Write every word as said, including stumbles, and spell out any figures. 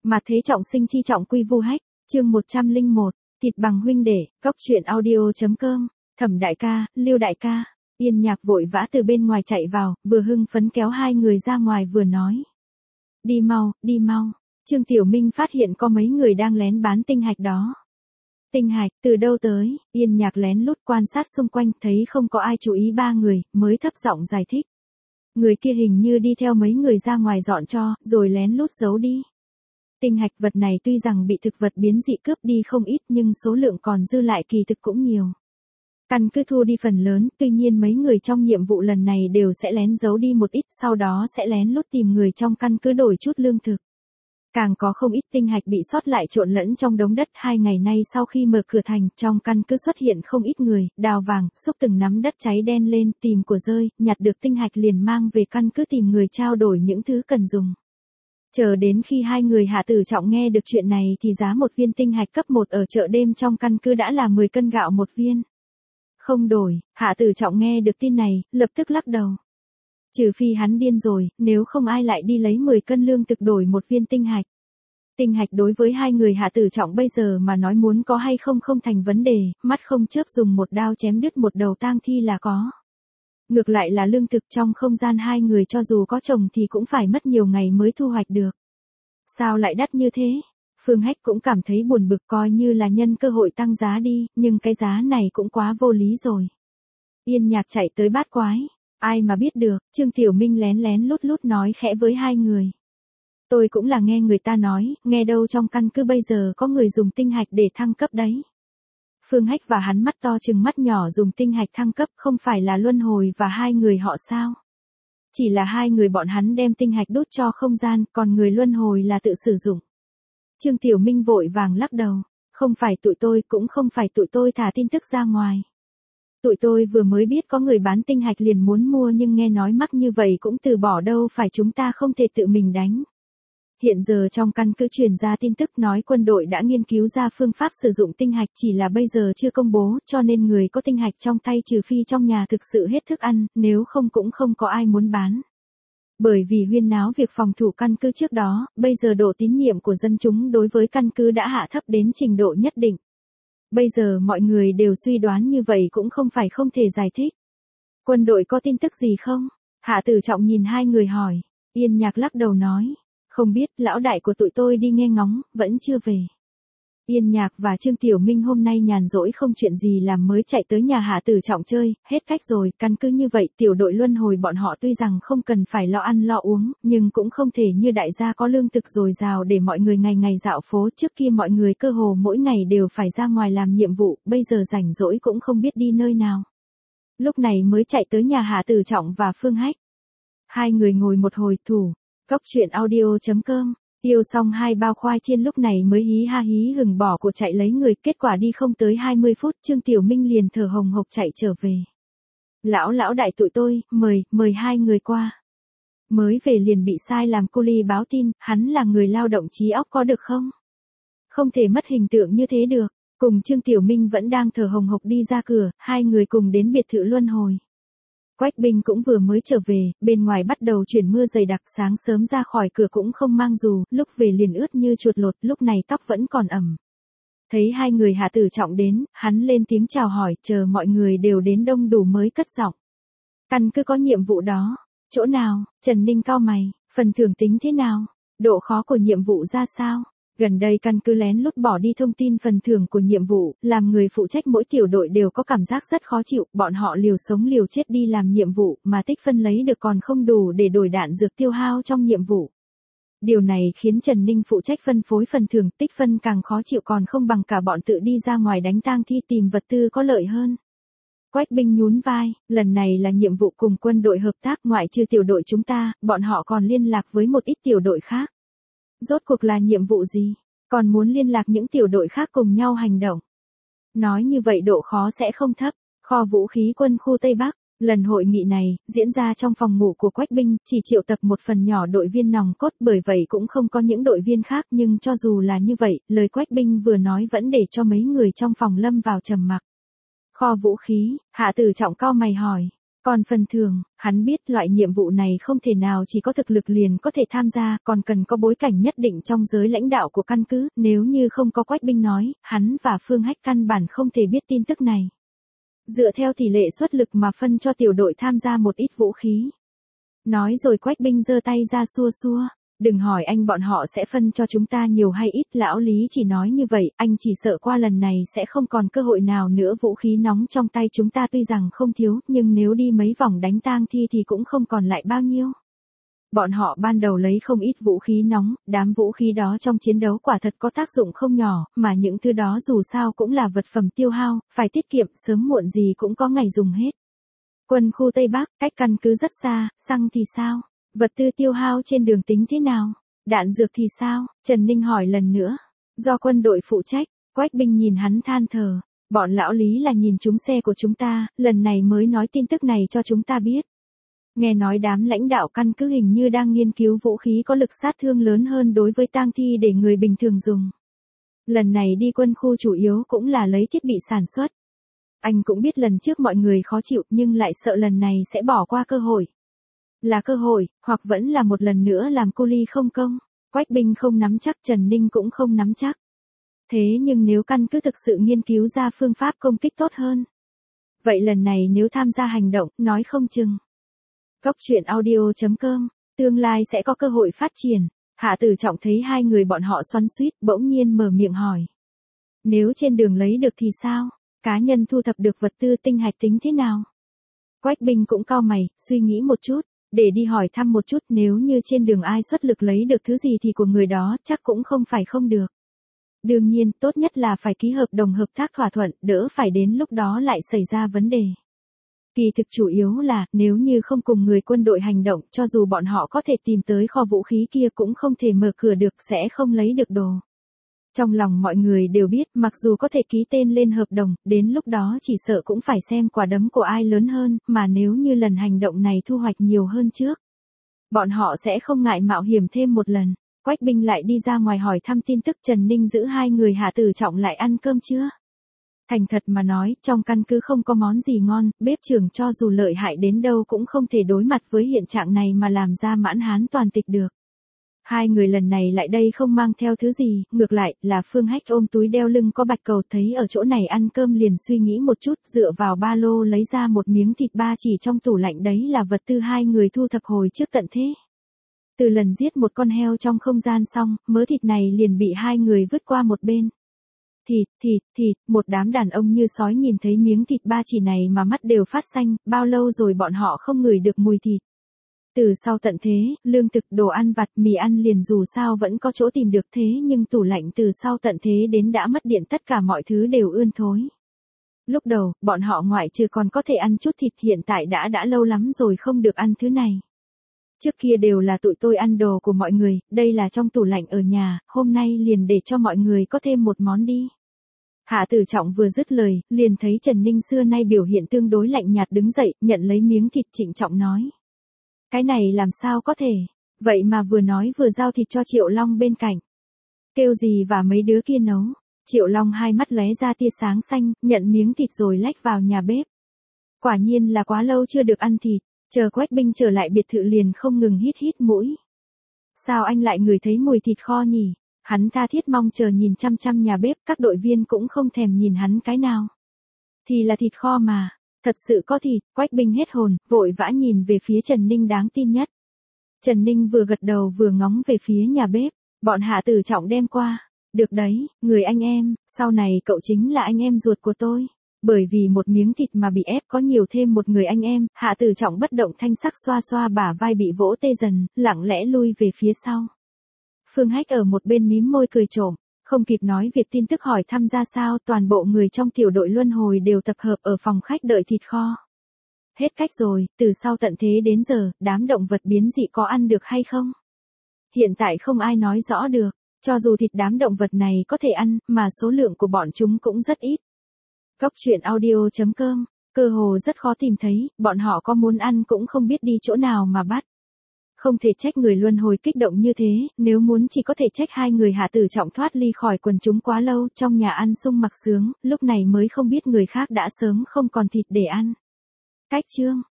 Mà thế trọng sinh chi trọng quy vu hách, chương một trăm lẻ một, thịt bằng huynh đệ, góc truyện audio.com, Thẩm đại ca, Lưu đại ca. Yên Nhạc vội vã từ bên ngoài chạy vào, vừa hưng phấn kéo hai người ra ngoài vừa nói. Đi mau, đi mau. Trương Tiểu Minh phát hiện có mấy người đang lén bán tinh hạch đó. Tinh hạch, từ đâu tới? Yên Nhạc lén lút quan sát xung quanh, thấy không có ai chú ý ba người, mới thấp giọng giải thích. Người kia hình như đi theo mấy người ra ngoài dọn cho, rồi lén lút giấu đi. Tinh hạch vật này tuy rằng bị thực vật biến dị cướp đi không ít nhưng số lượng còn dư lại kỳ thực cũng nhiều. Căn cứ thu đi phần lớn, tuy nhiên mấy người trong nhiệm vụ lần này đều sẽ lén giấu đi một ít, sau đó sẽ lén lút tìm người trong căn cứ đổi chút lương thực. Càng có không ít tinh hạch bị sót lại trộn lẫn trong đống đất. Hai ngày nay sau khi mở cửa thành, trong căn cứ xuất hiện không ít người, đào vàng, xúc từng nắm đất cháy đen lên, tìm của rơi, nhặt được tinh hạch liền mang về căn cứ tìm người trao đổi những thứ cần dùng. Chờ đến khi hai người Hạ Tử Trọng nghe được chuyện này thì giá một viên tinh hạch cấp một ở chợ đêm trong căn cứ đã là mười cân gạo một viên. Không đổi, Hạ Tử Trọng nghe được tin này, lập tức lắc đầu. Trừ phi hắn điên rồi, nếu không ai lại đi lấy mười cân lương thực đổi một viên tinh hạch. Tinh hạch đối với hai người Hạ Tử Trọng bây giờ mà nói muốn có hay không không thành vấn đề, mắt không chớp dùng một đao chém đứt một đầu tang thi là có. Ngược lại là lương thực trong không gian hai người cho dù có trồng thì cũng phải mất nhiều ngày mới thu hoạch được. Sao lại đắt như thế? Phương Hách cũng cảm thấy buồn bực, coi như là nhân cơ hội tăng giá đi, nhưng cái giá này cũng quá vô lý rồi. Yên Nhạc chạy tới bát quái. Ai mà biết được, Trương Tiểu Minh lén lén lút lút nói khẽ với hai người. Tôi cũng là nghe người ta nói, nghe đâu trong căn cứ bây giờ có người dùng tinh hạch để thăng cấp đấy. Phương Hách và hắn mắt to chừng mắt nhỏ dùng tinh hạch thăng cấp, không phải là Luân Hồi và hai người họ sao? Chỉ là hai người bọn hắn đem tinh hạch đốt cho không gian, còn người Luân Hồi là tự sử dụng. Trương Tiểu Minh vội vàng lắc đầu, không phải tụi tôi, cũng không phải tụi tôi thả tin tức ra ngoài. Tụi tôi vừa mới biết có người bán tinh hạch liền muốn mua nhưng nghe nói mắc như vậy cũng từ bỏ, đâu phải chúng ta không thể tự mình đánh. Hiện giờ trong căn cứ truyền ra tin tức nói quân đội đã nghiên cứu ra phương pháp sử dụng tinh hạch, chỉ là bây giờ chưa công bố, cho nên người có tinh hạch trong tay trừ phi trong nhà thực sự hết thức ăn, nếu không cũng không có ai muốn bán. Bởi vì huyên náo việc phòng thủ căn cứ trước đó, bây giờ độ tín nhiệm của dân chúng đối với căn cứ đã hạ thấp đến trình độ nhất định. Bây giờ mọi người đều suy đoán như vậy cũng không phải không thể giải thích. Quân đội có tin tức gì không? Hạ Tử Trọng nhìn hai người hỏi. Yên Nhạc lắc đầu nói. Không biết, lão đại của tụi tôi đi nghe ngóng, vẫn chưa về. Yên Nhạc và Trương Tiểu Minh hôm nay nhàn rỗi không chuyện gì làm mới chạy tới nhà Hạ Tử Trọng chơi, hết cách rồi, căn cứ như vậy tiểu đội Luân Hồi bọn họ tuy rằng không cần phải lo ăn lo uống, nhưng cũng không thể như đại gia có lương thực dồi dào để mọi người ngày ngày dạo phố. Trước kia mọi người cơ hồ mỗi ngày đều phải ra ngoài làm nhiệm vụ, bây giờ rảnh rỗi cũng không biết đi nơi nào. Lúc này mới chạy tới nhà Hạ Tử Trọng và Phương Hách. Hai người ngồi một hồi thủ, góc truyện audio.com. Tiêu xong hai bao khoai chiên lúc này mới hí ha hí hừng bỏ của chạy lấy người, kết quả đi không tới hai mươi phút Trương Tiểu Minh liền thở hồng hộc chạy trở về. Lão lão đại tụi tôi, mời, mời hai người qua. Mới về liền bị sai làm cô ly báo tin, hắn là người lao động trí óc có được không? Không thể mất hình tượng như thế được. Cùng Trương Tiểu Minh vẫn đang thở hồng hộc đi ra cửa, hai người cùng đến biệt thự Luân Hồi. Quách Binh cũng vừa mới trở về, bên ngoài bắt đầu chuyển mưa dày đặc, sáng sớm ra khỏi cửa cũng không mang dù, lúc về liền ướt như chuột lột, lúc này tóc vẫn còn ẩm. Thấy hai người Hạ Tử Trọng đến, hắn lên tiếng chào hỏi, chờ mọi người đều đến đông đủ mới cất giọng. Căn cứ có nhiệm vụ đó, chỗ nào? Trần Ninh cau mày, phần thưởng tính thế nào? Độ khó của nhiệm vụ ra sao? Gần đây căn cứ lén lút bỏ đi thông tin phần thưởng của nhiệm vụ, làm người phụ trách mỗi tiểu đội đều có cảm giác rất khó chịu, bọn họ liều sống liều chết đi làm nhiệm vụ, mà tích phân lấy được còn không đủ để đổi đạn dược tiêu hao trong nhiệm vụ. Điều này khiến Trần Ninh phụ trách phân phối phần thưởng, tích phân càng khó chịu, còn không bằng cả bọn tự đi ra ngoài đánh tang thi tìm vật tư có lợi hơn. Quách Binh nhún vai, lần này là nhiệm vụ cùng quân đội hợp tác, ngoại trừ tiểu đội chúng ta, bọn họ còn liên lạc với một ít tiểu đội khác. Rốt cuộc là nhiệm vụ gì? Còn muốn liên lạc những tiểu đội khác cùng nhau hành động. Nói như vậy độ khó sẽ không thấp. Kho vũ khí quân khu Tây Bắc. Lần hội nghị này, diễn ra trong phòng ngủ của Quách Binh, chỉ triệu tập một phần nhỏ đội viên nòng cốt, bởi vậy cũng không có những đội viên khác, nhưng cho dù là như vậy, lời Quách Binh vừa nói vẫn để cho mấy người trong phòng lâm vào trầm mặc. Kho vũ khí, Hạ Tử Trọng cau mày hỏi. Còn phần thưởng, hắn biết loại nhiệm vụ này không thể nào chỉ có thực lực liền có thể tham gia, còn cần có bối cảnh nhất định trong giới lãnh đạo của căn cứ, nếu như không có Quách Binh nói, hắn và Phương Hách căn bản không thể biết tin tức này. Dựa theo tỷ lệ suất lực mà phân cho tiểu đội tham gia một ít vũ khí. Nói rồi Quách Binh giơ tay ra xua xua. Đừng hỏi anh bọn họ sẽ phân cho chúng ta nhiều hay ít, lão Lý chỉ nói như vậy, anh chỉ sợ qua lần này sẽ không còn cơ hội nào nữa. Vũ khí nóng trong tay chúng ta tuy rằng không thiếu, nhưng nếu đi mấy vòng đánh tang thi thì cũng không còn lại bao nhiêu. Bọn họ ban đầu lấy không ít vũ khí nóng, đám vũ khí đó trong chiến đấu quả thật có tác dụng không nhỏ, mà những thứ đó dù sao cũng là vật phẩm tiêu hao, phải tiết kiệm, sớm muộn gì cũng có ngày dùng hết. Quân khu Tây Bắc, cách căn cứ rất xa, xăng thì sao? Vật tư tiêu hao trên đường tính thế nào? Đạn dược thì sao? Trần Ninh hỏi lần nữa. Do quân đội phụ trách, Quách Binh nhìn hắn than thở. Bọn lão Lý là nhìn trúng xe của chúng ta, lần này mới nói tin tức này cho chúng ta biết. Nghe nói đám lãnh đạo căn cứ hình như đang nghiên cứu vũ khí có lực sát thương lớn hơn đối với tang thi để người bình thường dùng. Lần này đi quân khu chủ yếu cũng là lấy thiết bị sản xuất. Anh cũng biết lần trước mọi người khó chịu nhưng lại sợ lần này sẽ bỏ qua cơ hội. Là cơ hội, hoặc vẫn là một lần nữa làm cu ly không công. Quách Binh không nắm chắc, Trần Ninh cũng không nắm chắc. Thế nhưng nếu căn cứ thực sự nghiên cứu ra phương pháp công kích tốt hơn. Vậy lần này nếu tham gia hành động, nói không chừng. Cốc truyện audio chấm com, tương lai sẽ có cơ hội phát triển. Hạ Tử Trọng thấy hai người bọn họ xoắn xuýt, bỗng nhiên mở miệng hỏi. Nếu trên đường lấy được thì sao? Cá nhân thu thập được vật tư tinh hạch tính thế nào? Quách Binh cũng cau mày, suy nghĩ một chút. Để đi hỏi thăm một chút, nếu như trên đường ai xuất lực lấy được thứ gì thì của người đó chắc cũng không phải không được. Đương nhiên, tốt nhất là phải ký hợp đồng hợp tác thỏa thuận, đỡ phải đến lúc đó lại xảy ra vấn đề. Kỳ thực chủ yếu là, nếu như không cùng người quân đội hành động, cho dù bọn họ có thể tìm tới kho vũ khí kia cũng không thể mở cửa được, sẽ không lấy được đồ. Trong lòng mọi người đều biết, mặc dù có thể ký tên lên hợp đồng, đến lúc đó chỉ sợ cũng phải xem quả đấm của ai lớn hơn, mà nếu như lần hành động này thu hoạch nhiều hơn trước. Bọn họ sẽ không ngại mạo hiểm thêm một lần. Quách Binh lại đi ra ngoài hỏi thăm tin tức. Trần Ninh giữ hai người Hạ Tử Trọng lại ăn cơm chưa? Thành thật mà nói, trong căn cứ không có món gì ngon, bếp trưởng cho dù lợi hại đến đâu cũng không thể đối mặt với hiện trạng này mà làm ra mãn hán toàn tịch được. Hai người lần này lại đây không mang theo thứ gì, ngược lại là Phương Hách ôm túi đeo lưng có bạch cầu, thấy ở chỗ này ăn cơm liền suy nghĩ một chút, dựa vào ba lô lấy ra một miếng thịt ba chỉ trong tủ lạnh, đấy là vật tư hai người thu thập hồi trước tận thế. Từ lần giết một con heo trong không gian xong, mớ thịt này liền bị hai người vứt qua một bên. Thịt, thịt, thịt, một đám đàn ông như sói nhìn thấy miếng thịt ba chỉ này mà mắt đều phát xanh, bao lâu rồi bọn họ không ngửi được mùi thịt. Từ sau tận thế, lương thực, đồ ăn vặt, mì ăn liền dù sao vẫn có chỗ tìm được, thế nhưng tủ lạnh từ sau tận thế đến đã mất điện tất cả mọi thứ đều ươn thối. Lúc đầu, bọn họ ngoại trừ còn có thể ăn chút thịt, hiện tại đã đã lâu lắm rồi không được ăn thứ này. Trước kia đều là tụi tôi ăn đồ của mọi người, đây là trong tủ lạnh ở nhà, hôm nay liền để cho mọi người có thêm một món đi. Hạ Tử Trọng vừa dứt lời, liền thấy Trần Ninh xưa nay biểu hiện tương đối lạnh nhạt đứng dậy, nhận lấy miếng thịt, trịnh trọng nói. Cái này làm sao có thể, vậy mà vừa nói vừa giao thịt cho Triệu Long bên cạnh. Kêu gì và mấy đứa kia nấu. Triệu Long hai mắt lóe ra tia sáng xanh, nhận miếng thịt rồi lách vào nhà bếp. Quả nhiên là quá lâu chưa được ăn thịt, chờ Quách Binh trở lại biệt thự liền không ngừng hít hít mũi. Sao anh lại ngửi thấy mùi thịt kho nhỉ? Hắn tha thiết mong chờ nhìn chăm chăm nhà bếp, các đội viên cũng không thèm nhìn hắn cái nào. Thì là thịt kho mà, thật sự có thịt. Quách Binh hết hồn, vội vã nhìn về phía Trần Ninh đáng tin nhất. Trần Ninh vừa gật đầu vừa ngóng về phía nhà bếp, bọn Hạ Tử Trọng đem qua. Được đấy, người anh em, sau này cậu chính là anh em ruột của tôi. Bởi vì một miếng thịt mà bị ép có nhiều thêm một người anh em, Hạ Tử Trọng bất động thanh sắc xoa xoa bả vai bị vỗ tê dần, lặng lẽ lui về phía sau. Phương Hách ở một bên mím môi cười trộm, không kịp nói việc tin tức hỏi thăm ra sao, toàn bộ người trong tiểu đội luân hồi đều tập hợp ở phòng khách đợi thịt kho. Hết cách rồi, từ sau tận thế đến giờ, đám động vật biến dị có ăn được hay không? Hiện tại không ai nói rõ được, cho dù thịt đám động vật này có thể ăn, mà số lượng của bọn chúng cũng rất ít. Cốc truyện audio chấm com, cơ hồ rất khó tìm thấy, bọn họ có muốn ăn cũng không biết đi chỗ nào mà bắt. Không thể trách người luân hồi kích động như thế, nếu muốn chỉ có thể trách hai người Hạ Tử Trọng thoát ly khỏi quần chúng quá lâu, trong nhà ăn sung mặc sướng, lúc này mới không biết người khác đã sớm không còn thịt để ăn. Cách chương